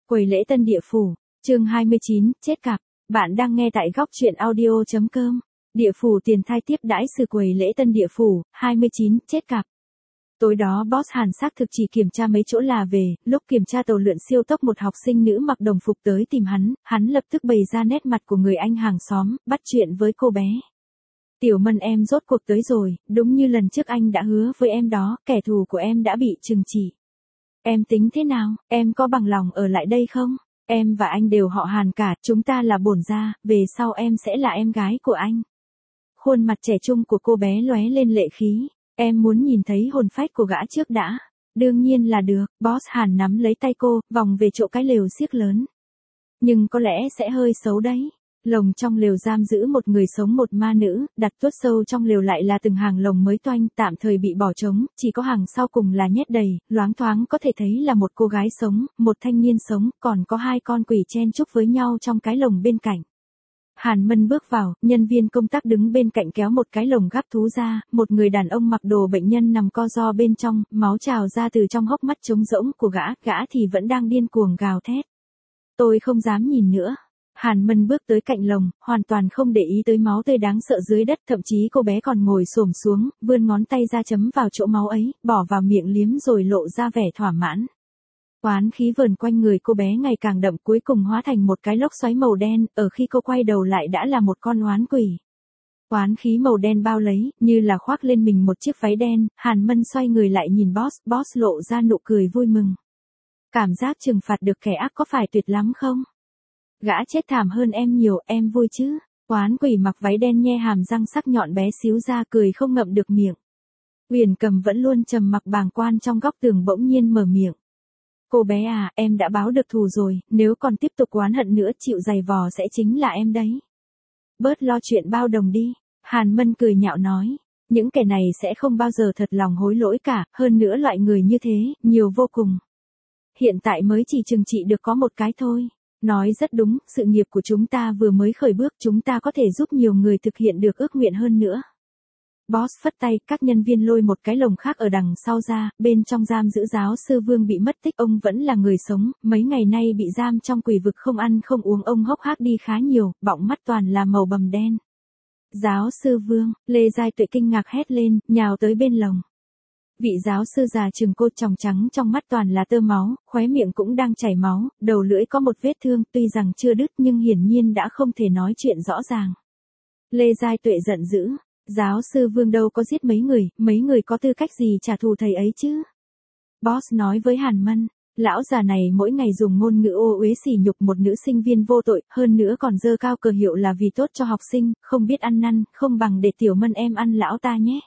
Quầy lễ tân địa phủ, chương 29, chết cặp. Bạn đang nghe tại góc truyện audio.com. Địa phủ tiền thai tiếp đãi sự quầy lễ tân địa phủ, 29, chết cặp. Tối đó boss Hàn xác thực chỉ kiểm tra mấy chỗ là về, lúc kiểm tra tàu lượn siêu tốc một học sinh nữ mặc đồng phục tới tìm hắn lập tức bày ra nét mặt của người anh hàng xóm, bắt chuyện với cô bé. Tiểu Mân em rốt cuộc tới rồi, đúng như lần trước anh đã hứa với em đó, kẻ thù của em đã bị trừng trị. Em tính thế nào, em có bằng lòng ở lại đây không? Em và anh đều họ Hàn cả, chúng ta là bổn gia, về sau em sẽ là em gái của anh. Khuôn mặt trẻ trung của cô bé lóe lên lệ khí, em muốn nhìn thấy hồn phách của gã trước đã. Đương nhiên là được, boss Hàn nắm lấy tay cô, vòng về chỗ cái lều xiếc lớn. Nhưng có lẽ sẽ hơi xấu đấy. Lồng trong lều giam giữ một người sống một ma nữ, đặt tuốt sâu trong lều lại là từng hàng lồng mới toanh tạm thời bị bỏ trống, chỉ có hàng sau cùng là nhét đầy, loáng thoáng có thể thấy là một cô gái sống, một thanh niên sống, còn có hai con quỷ chen chúc với nhau trong cái lồng bên cạnh. Hàn Mân bước vào, nhân viên công tác đứng bên cạnh kéo một cái lồng gắp thú ra, một người đàn ông mặc đồ bệnh nhân nằm co ro bên trong, máu trào ra từ trong hốc mắt trống rỗng của gã thì vẫn đang điên cuồng gào thét. Tôi không dám nhìn nữa. Hàn Mân bước tới cạnh lồng, hoàn toàn không để ý tới máu tươi đáng sợ dưới đất, thậm chí cô bé còn ngồi xổm xuống, vươn ngón tay ra chấm vào chỗ máu ấy, bỏ vào miệng liếm rồi lộ ra vẻ thỏa mãn. Oán khí vờn quanh người cô bé ngày càng đậm, cuối cùng hóa thành một cái lốc xoáy màu đen, ở khi cô quay đầu lại đã là một con oán quỷ. Oán khí màu đen bao lấy, như là khoác lên mình một chiếc váy đen, Hàn Mân xoay người lại nhìn boss lộ ra nụ cười vui mừng. Cảm giác trừng phạt được kẻ ác có phải tuyệt lắm không? Gã chết thảm hơn em nhiều, em vui chứ? Oán quỷ mặc váy đen nhe hàm răng sắc nhọn bé xíu ra cười không ngậm được miệng. Huyền Cầm vẫn luôn trầm mặc bàng quan trong góc tường bỗng nhiên mở miệng. Cô bé à, em đã báo được thù rồi, nếu còn tiếp tục oán hận nữa chịu giày vò sẽ chính là em đấy. Bớt lo chuyện bao đồng đi, Hàn Mân cười nhạo nói. Những kẻ này sẽ không bao giờ thật lòng hối lỗi cả, hơn nữa loại người như thế, nhiều vô cùng. Hiện tại mới chỉ trừng trị được có một cái thôi. Nói rất đúng, sự nghiệp của chúng ta vừa mới khởi bước, chúng ta có thể giúp nhiều người thực hiện được ước nguyện hơn nữa. Boss phất tay, các nhân viên lôi một cái lồng khác ở đằng sau ra, bên trong giam giữ giáo sư Vương bị mất tích, ông vẫn là người sống, mấy ngày nay bị giam trong quỷ vực không ăn không uống, ông hốc hác đi khá nhiều, bọng mắt toàn là màu bầm đen. Giáo sư Vương, Lê Giai Tuệ kinh ngạc hét lên, nhào tới bên lồng. Vị giáo sư già trừng cô tròng trắng trong mắt toàn là tơ máu, khóe miệng cũng đang chảy máu, đầu lưỡi có một vết thương, tuy rằng chưa đứt nhưng hiển nhiên đã không thể nói chuyện rõ ràng. Lê Giai Tuệ giận dữ, giáo sư Vương đâu có giết mấy người có tư cách gì trả thù thầy ấy chứ? Boss nói với Hàn Mân, lão già này mỗi ngày dùng ngôn ngữ ô uế sỉ nhục một nữ sinh viên vô tội, hơn nữa còn dơ cao cờ hiệu là vì tốt cho học sinh, không biết ăn năn, không bằng để Tiểu Mân em ăn lão ta nhé.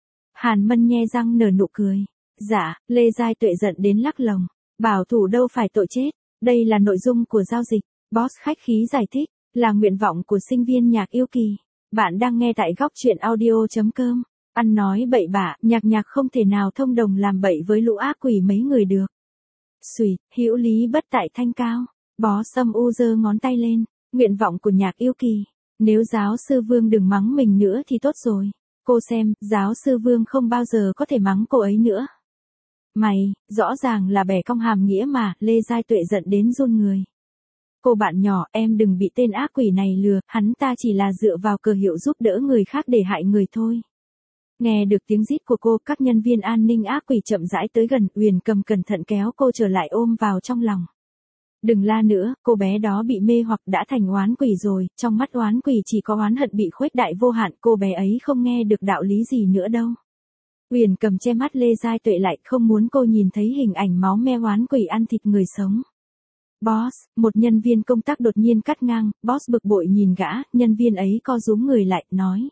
Hàn Mân nhe răng nở nụ cười. Dạ, Lê Giai Tuệ giận đến lắc lồng. Bảo thủ đâu phải tội chết. Đây là nội dung của giao dịch. Boss khách khí giải thích. Là nguyện vọng của sinh viên Nhạc Yêu Kỳ. Bạn đang nghe tại góc truyện audio.com. Ăn nói bậy bạ, nhạc không thể nào thông đồng làm bậy với lũ ác quỷ mấy người được. Xùi, hữu lý bất tại thanh cao. Boss âm u giơ ngón tay lên. Nguyện vọng của Nhạc Yêu Kỳ. Nếu giáo sư Vương đừng mắng mình nữa thì tốt rồi. Cô xem, giáo sư Vương không bao giờ có thể mắng cô ấy nữa. Mày, rõ ràng là bẻ cong hàm nghĩa mà, Lê Giai Tuệ giận đến run người. Cô bạn nhỏ, em đừng bị tên ác quỷ này lừa, hắn ta chỉ là dựa vào cờ hiệu giúp đỡ người khác để hại người thôi. Nghe được tiếng rít của cô, các nhân viên an ninh ác quỷ chậm rãi tới gần, Huyền Cầm cẩn thận kéo cô trở lại ôm vào trong lòng. Đừng la nữa, cô bé đó bị mê hoặc đã thành oán quỷ rồi, trong mắt oán quỷ chỉ có oán hận bị khuếch đại vô hạn, cô bé ấy không nghe được đạo lý gì nữa đâu. Huyền Cầm che mắt Lê Giai Tuệ lại, không muốn cô nhìn thấy hình ảnh máu me oán quỷ ăn thịt người sống. Boss, một nhân viên công tác đột nhiên cắt ngang, boss bực bội nhìn gã, nhân viên ấy co rúm người lại, nói.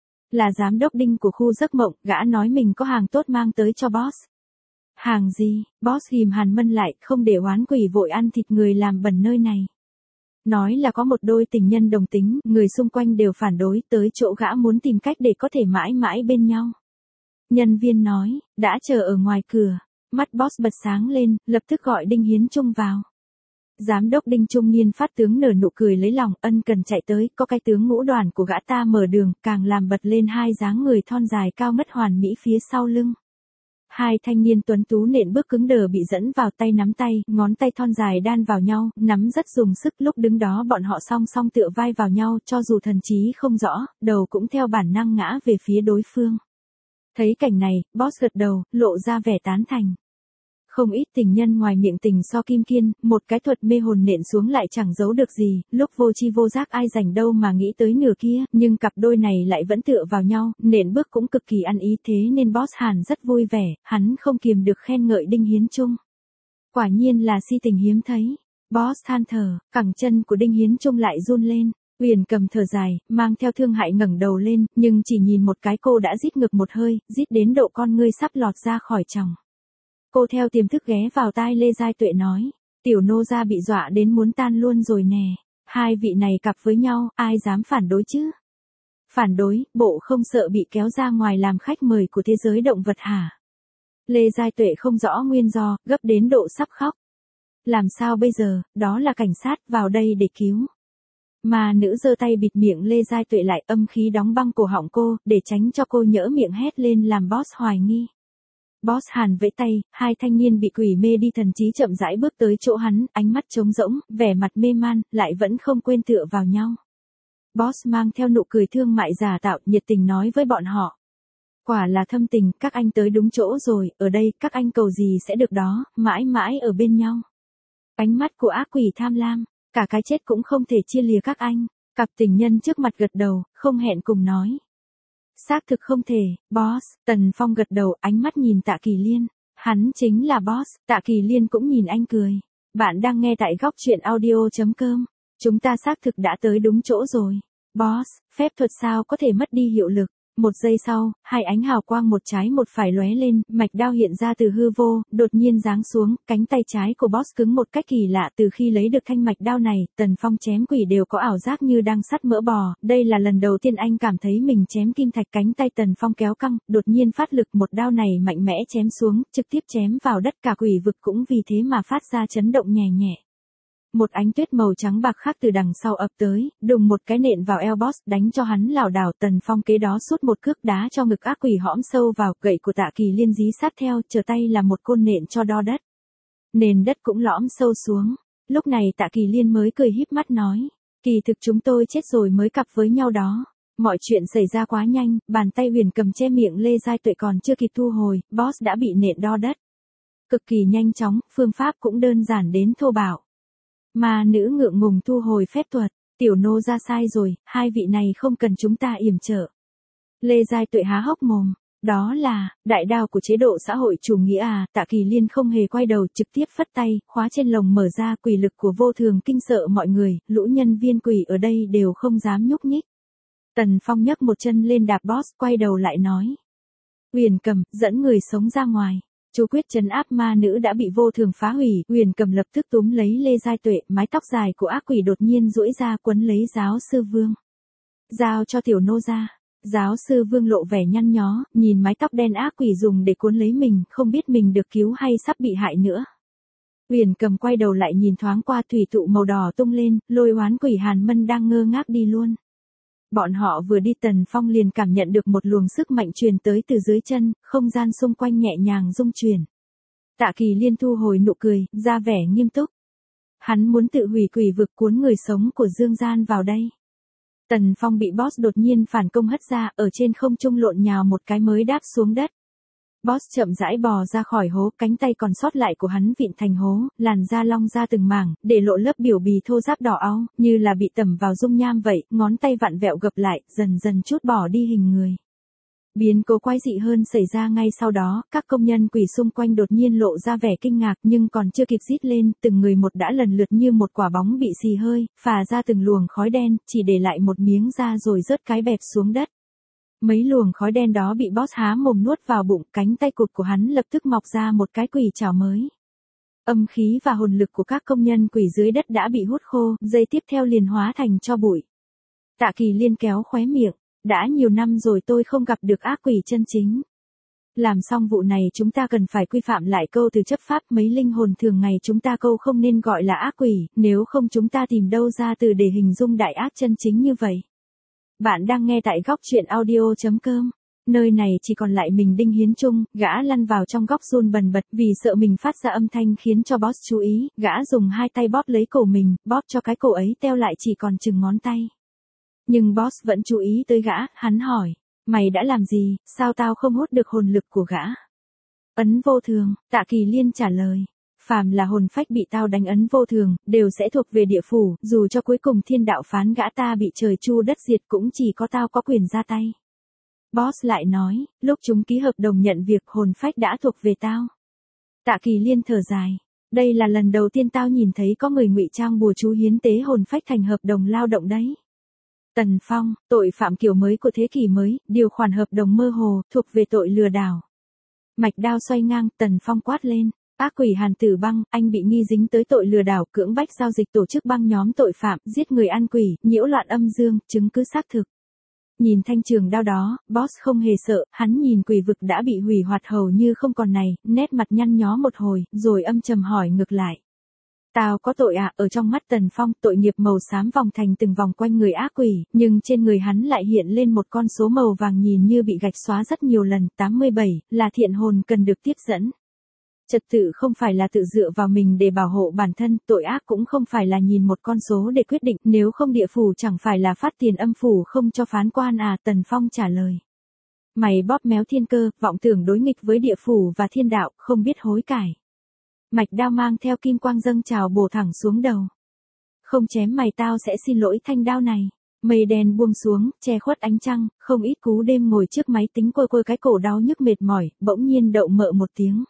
Là giám đốc Đinh của khu giấc mộng, gã nói mình có hàng tốt mang tới cho boss. Hàng gì? Boss ghim Hàn Mân lại, không để oán quỷ vội ăn thịt người làm bẩn nơi này. Nói là có một đôi tình nhân đồng tính, người xung quanh đều phản đối, tới chỗ gã muốn tìm cách để có thể mãi mãi bên nhau. Nhân viên nói, đã chờ ở ngoài cửa. Mắt boss bật sáng lên, lập tức gọi Đinh Hiến Trung vào. Giám đốc Đinh trung niên phát tướng nở nụ cười lấy lòng, ân cần chạy tới, có cái tướng ngũ đoàn của gã ta mở đường, càng làm bật lên hai dáng người thon dài cao ngất hoàn mỹ phía sau lưng. Hai thanh niên tuấn tú nện bước cứng đờ bị dẫn vào tay nắm tay, ngón tay thon dài đan vào nhau, nắm rất dùng sức. Lúc đứng đó bọn họ song song tựa vai vào nhau, cho dù thần trí không rõ, đầu cũng theo bản năng ngã về phía đối phương. Thấy cảnh này, boss gật đầu, lộ ra vẻ tán thành. Không ít tình nhân ngoài miệng tình so kim kiên, một cái thuật mê hồn nện xuống lại chẳng giấu được gì, lúc vô chi vô giác ai rảnh đâu mà nghĩ tới nửa kia, nhưng cặp đôi này lại vẫn tựa vào nhau, nện bước cũng cực kỳ ăn ý, thế nên boss Hàn rất vui vẻ, hắn không kiềm được khen ngợi Đinh Hiến Trung. Quả nhiên là si tình hiếm thấy. Boss than thở, cẳng chân của Đinh Hiến Trung lại run lên. Uyển Cầm thở dài, mang theo thương hại ngẩng đầu lên, nhưng chỉ nhìn một cái cô đã rít ngực một hơi, rít đến độ con ngươi sắp lọt ra khỏi tròng. Cô theo tiềm thức ghé vào tai Lê Giai Tuệ nói, tiểu nô gia bị dọa đến muốn tan luôn rồi nè. Hai vị này cặp với nhau, ai dám phản đối chứ? Phản đối, bộ không sợ bị kéo ra ngoài làm khách mời của thế giới động vật hả? Lê Giai Tuệ không rõ nguyên do, gấp đến độ sắp khóc. Làm sao bây giờ, đó là cảnh sát, vào đây để cứu. Mà nữ giơ tay bịt miệng Lê Giai Tuệ lại, âm khí đóng băng cổ họng cô, để tránh cho cô nhỡ miệng hét lên làm boss hoài nghi. Boss Hàn vẫy tay, hai thanh niên bị quỷ mê đi thần trí chậm rãi bước tới chỗ hắn, ánh mắt trống rỗng, vẻ mặt mê man, lại vẫn không quên tựa vào nhau. Boss mang theo nụ cười thương mại giả tạo, nhiệt tình nói với bọn họ. Quả là thâm tình, các anh tới đúng chỗ rồi, ở đây các anh cầu gì sẽ được đó, mãi mãi ở bên nhau. Ánh mắt của ác quỷ tham lam, cả cái chết cũng không thể chia lìa các anh. Cặp tình nhân trước mặt gật đầu, không hẹn cùng nói. Xác thực không thể, boss. Tần Phong gật đầu, ánh mắt nhìn Tạ Kỳ Liên. Hắn chính là boss. Tạ Kỳ Liên cũng nhìn anh cười. Bạn đang nghe tại góc truyện audio.com. Chúng ta xác thực đã tới đúng chỗ rồi. Boss, phép thuật sao có thể mất đi hiệu lực. Một giây sau, hai ánh hào quang một trái một phải lóe lên, mạch đao hiện ra từ hư vô, đột nhiên giáng xuống, cánh tay trái của boss cứng một cách kỳ lạ. Từ khi lấy được thanh mạch đao này, Tần Phong chém quỷ đều có ảo giác như đang sắt mỡ bò, đây là lần đầu tiên anh cảm thấy mình chém kim thạch. Cánh tay Tần Phong kéo căng, đột nhiên phát lực, một đao này mạnh mẽ chém xuống, trực tiếp chém vào đất, cả quỷ vực cũng vì thế mà phát ra chấn động nhẹ nhẹ. Một ánh tuyết màu trắng bạc khác từ đằng sau ập tới, đùng một cái nện vào eo boss, đánh cho hắn lảo đảo. Tần Phong kế đó sút một cước đá cho ngực ác quỷ hõm sâu vào, gậy của Tạ Kỳ Liên dí sát theo, trở tay là một côn nện cho đo đất. Nền đất cũng lõm sâu xuống. Lúc này Tạ Kỳ Liên mới cười híp mắt nói, kỳ thực chúng tôi chết rồi mới cặp với nhau đó. Mọi chuyện xảy ra quá nhanh, bàn tay Huyền Cầm che miệng Lê Giai Tuệ còn chưa kịp thu hồi, boss đã bị nện đo đất. Cực kỳ nhanh chóng, phương pháp cũng đơn giản đến thô bạo. Mà nữ ngượng ngùng thu hồi phép thuật, tiểu nô ra sai rồi, hai vị này không cần chúng ta yểm trợ. Lê Giai Tuệ há hốc mồm, đó là, đại đao của chế độ xã hội chủ nghĩa à. Tạ Kỳ Liên không hề quay đầu, trực tiếp phất tay, khóa trên lồng mở ra, quỷ lực của vô thường kinh sợ mọi người, lũ nhân viên quỷ ở đây đều không dám nhúc nhích. Tần Phong nhấc một chân lên đạp boss, quay đầu lại nói. Huyền Cầm, dẫn người sống ra ngoài. Chú quyết trấn áp ma nữ đã bị vô thường phá hủy, Huyền Cầm lập tức túm lấy Lê Giai Tuệ, mái tóc dài của ác quỷ đột nhiên duỗi ra quấn lấy giáo sư Vương. Giao cho tiểu nô ra. Giáo sư Vương lộ vẻ nhăn nhó, nhìn mái tóc đen ác quỷ dùng để cuốn lấy mình, không biết mình được cứu hay sắp bị hại nữa. Huyền Cầm quay đầu lại nhìn thoáng qua, thủy tụ màu đỏ tung lên, lôi oán quỷ Hàn Mân đang ngơ ngác đi luôn. Bọn họ vừa đi Tần Phong liền cảm nhận được một luồng sức mạnh truyền tới từ dưới chân, không gian xung quanh nhẹ nhàng rung chuyển. Tạ Kỳ Liên thu hồi nụ cười, ra vẻ nghiêm túc. Hắn muốn tự hủy quỷ vực, cuốn người sống của dương gian vào đây. Tần Phong bị boss đột nhiên phản công hất ra, ở trên không trung lộn nhào một cái mới đáp xuống đất. Boss chậm rãi bò ra khỏi hố, cánh tay còn sót lại của hắn vịn thành hố, làn da long ra từng mảng, để lộ lớp biểu bì thô ráp đỏ áo, như là bị tẩm vào dung nham vậy, ngón tay vặn vẹo gập lại, dần dần trút bỏ đi hình người. Biến cố quái dị hơn xảy ra ngay sau đó, các công nhân quỷ xung quanh đột nhiên lộ ra vẻ kinh ngạc, nhưng còn chưa kịp rít lên, từng người một đã lần lượt như một quả bóng bị xì hơi, phả ra từng luồng khói đen, chỉ để lại một miếng da rồi rớt cái bẹp xuống đất. Mấy luồng khói đen đó bị boss há mồm nuốt vào bụng, cánh tay cụt của hắn lập tức mọc ra một cái quỷ trảo mới. Âm khí và hồn lực của các công nhân quỷ dưới đất đã bị hút khô, giây tiếp theo liền hóa thành tro bụi. Tạ Kỳ Liên kéo khóe miệng, đã nhiều năm rồi tôi không gặp được ác quỷ chân chính. Làm xong vụ này chúng ta cần phải quy phạm lại câu từ chấp pháp, mấy linh hồn thường ngày chúng ta câu không nên gọi là ác quỷ, nếu không chúng ta tìm đâu ra từ để hình dung đại ác chân chính như vậy. Bạn đang nghe tại góc truyện audio.com. Nơi này chỉ còn lại mình Đinh Hiến Trung, gã lăn vào trong góc run bần bật vì sợ mình phát ra âm thanh khiến cho boss chú ý, gã dùng hai tay bóp lấy cổ mình, bóp cho cái cổ ấy teo lại chỉ còn chừng ngón tay. Nhưng boss vẫn chú ý tới gã, hắn hỏi, mày đã làm gì, sao tao không hút được hồn lực của gã? Ấn vô thường, Tạ Kỳ Liên trả lời. Phàm là hồn phách bị tao đánh ấn vô thường, đều sẽ thuộc về địa phủ, dù cho cuối cùng thiên đạo phán gã ta bị trời chu đất diệt cũng chỉ có tao có quyền ra tay. Boss lại nói, lúc chúng ký hợp đồng nhận việc hồn phách đã thuộc về tao. Tạ Kỳ Liên thở dài. Đây là lần đầu tiên tao nhìn thấy có người ngụy trang bùa chú hiến tế hồn phách thành hợp đồng lao động đấy. Tần Phong, tội phạm kiểu mới của thế kỷ mới, điều khoản hợp đồng mơ hồ, thuộc về tội lừa đảo. Mạch đao xoay ngang, Tần Phong quát lên. Ác quỷ Hàn Tử Băng, anh bị nghi dính tới tội lừa đảo, cưỡng bách giao dịch tổ chức băng nhóm tội phạm, giết người ăn quỷ, nhiễu loạn âm dương, chứng cứ xác thực. Nhìn thanh trường đao đó, boss không hề sợ, hắn nhìn quỷ vực đã bị hủy hoại hầu như không còn này, nét mặt nhăn nhó một hồi, rồi âm trầm hỏi ngược lại. Tao có tội à? Ở trong mắt Tần Phong, tội nghiệp màu xám vòng thành từng vòng quanh người ác quỷ, nhưng trên người hắn lại hiện lên một con số màu vàng nhìn như bị gạch xóa rất nhiều lần, 87, là thiện hồn cần được tiếp dẫn. Trật tự không phải là tự dựa vào mình để bảo hộ bản thân, tội ác cũng không phải là nhìn một con số để quyết định, nếu không địa phủ chẳng phải là phát tiền âm phủ không cho phán quan à? Tần Phong trả lời. Mày bóp méo thiên cơ, vọng tưởng đối nghịch với địa phủ và thiên đạo, không biết hối cải. Mạch đao mang theo kim quang dâng trào bổ thẳng xuống đầu. Không chém mày tao sẽ xin lỗi thanh đao này. Mây đen buông xuống, che khuất ánh trăng, không ít cú đêm ngồi trước máy tính quơ cái cổ đau nhức mệt mỏi, bỗng nhiên đậu mợ một tiếng.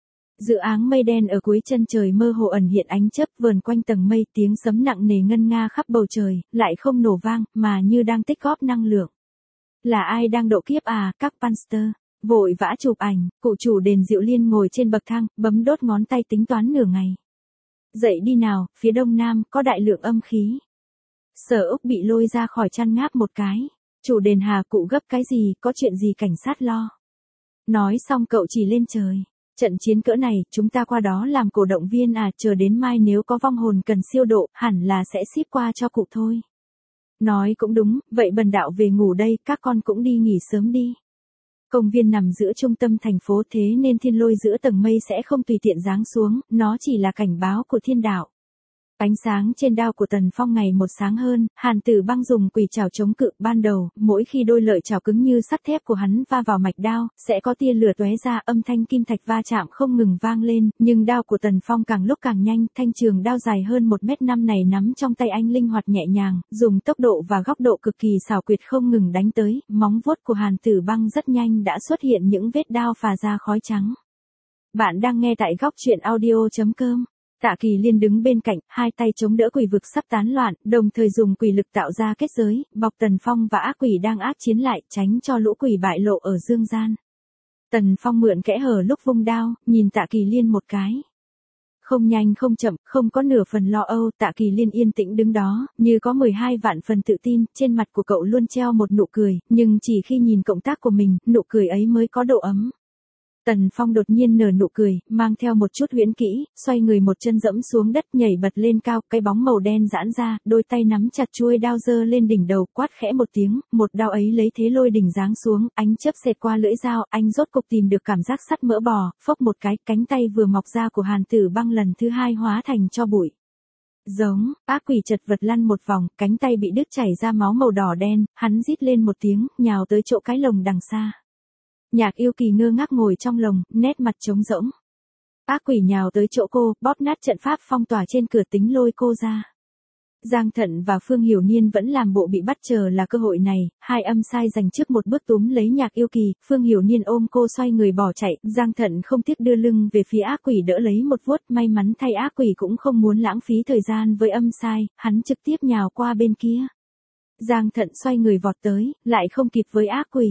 Dự áng mây đen ở cuối chân trời mơ hồ ẩn hiện ánh chớp vờn quanh tầng mây, tiếng sấm nặng nề ngân nga khắp bầu trời, lại không nổ vang, mà như đang tích góp năng lượng. Là ai đang độ kiếp à? Các panster vội vã chụp ảnh, cụ chủ đền Diệu Liên ngồi trên bậc thang, bấm đốt ngón tay tính toán nửa ngày. Dậy đi nào, phía đông nam, có đại lượng âm khí. Sở Úc bị lôi ra khỏi chăn ngáp một cái. Chủ đền Hà, cụ gấp cái gì, có chuyện gì cảnh sát lo. Nói xong cậu chỉ lên trời. Trận chiến cỡ này, chúng ta qua đó làm cổ động viên à? Chờ đến mai nếu có vong hồn cần siêu độ, hẳn là sẽ ship qua cho cụ thôi. Nói cũng đúng, vậy bần đạo về ngủ đây, các con cũng đi nghỉ sớm đi. Công viên nằm giữa trung tâm thành phố, thế nên thiên lôi giữa tầng mây sẽ không tùy tiện giáng xuống, nó chỉ là cảnh báo của thiên đạo. Ánh sáng trên đao của Tần Phong ngày một sáng hơn, Hàn Tử Băng dùng quỷ trảo chống cự, ban đầu, mỗi khi đôi lợi trảo cứng như sắt thép của hắn va vào mạch đao, sẽ có tia lửa tóe ra, âm thanh kim thạch va chạm không ngừng vang lên, nhưng đao của Tần Phong càng lúc càng nhanh, thanh trường đao dài hơn 1m5 này nắm trong tay anh linh hoạt nhẹ nhàng, dùng tốc độ và góc độ cực kỳ xảo quyệt không ngừng đánh tới, móng vuốt của Hàn Tử Băng rất nhanh đã xuất hiện những vết đao phà ra khói trắng. Bạn đang nghe tại góc truyện audio.com. Tạ Kỳ Liên đứng bên cạnh, hai tay chống đỡ quỷ vực sắp tán loạn, đồng thời dùng quỷ lực tạo ra kết giới, bọc Tần Phong và ác quỷ đang ác chiến lại, tránh cho lũ quỷ bại lộ ở dương gian. Tần Phong mượn kẽ hở lúc vung đao, nhìn Tạ Kỳ Liên một cái. Không nhanh không chậm, không có nửa phần lo âu, Tạ Kỳ Liên yên tĩnh đứng đó, như có 12 vạn phần tự tin, trên mặt của cậu luôn treo một nụ cười, nhưng chỉ khi nhìn cộng tác của mình, nụ cười ấy mới có độ ấm. Tần Phong đột nhiên nở nụ cười, mang theo một chút huyễn kỹ, xoay người một chân dẫm xuống đất nhảy bật lên cao, cái bóng màu đen giãn ra, đôi tay nắm chặt chuôi đao giơ lên đỉnh đầu, quát khẽ một tiếng, một đao ấy lấy thế lôi đỉnh giáng xuống, ánh chớp xẹt qua lưỡi dao, anh rốt cục tìm được cảm giác sắt mỡ bò, phốc một cái, cánh tay vừa mọc ra của Hàn Tử Băng lần thứ hai hóa thành tro bụi. Giống, ác quỷ chật vật lăn một vòng, cánh tay bị đứt chảy ra máu màu đỏ đen, hắn rít lên một tiếng, nhào tới chỗ cái lồng đằng xa. Nhạc Yêu Kỳ ngơ ngác ngồi trong lồng, nét mặt trống rỗng. Ác quỷ nhào tới chỗ cô, bóp nát trận pháp phong tỏa trên cửa tính lôi cô ra. Giang Thận và Phương Hiểu Niên vẫn làm bộ bị bắt, chờ là cơ hội này, hai âm sai giành trước một bước túm lấy Nhạc Yêu Kỳ, Phương Hiểu Niên ôm cô xoay người bỏ chạy, Giang Thận không tiếc đưa lưng về phía ác quỷ đỡ lấy một vuốt, may mắn thay ác quỷ cũng không muốn lãng phí thời gian với âm sai, hắn trực tiếp nhào qua bên kia. Giang Thận xoay người vọt tới, lại không kịp với ác quỷ.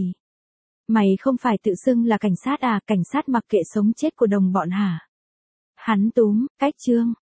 Mày không phải tự xưng là cảnh sát à? Cảnh sát mặc kệ sống chết của đồng bọn hả? Hắn túm, cách chương.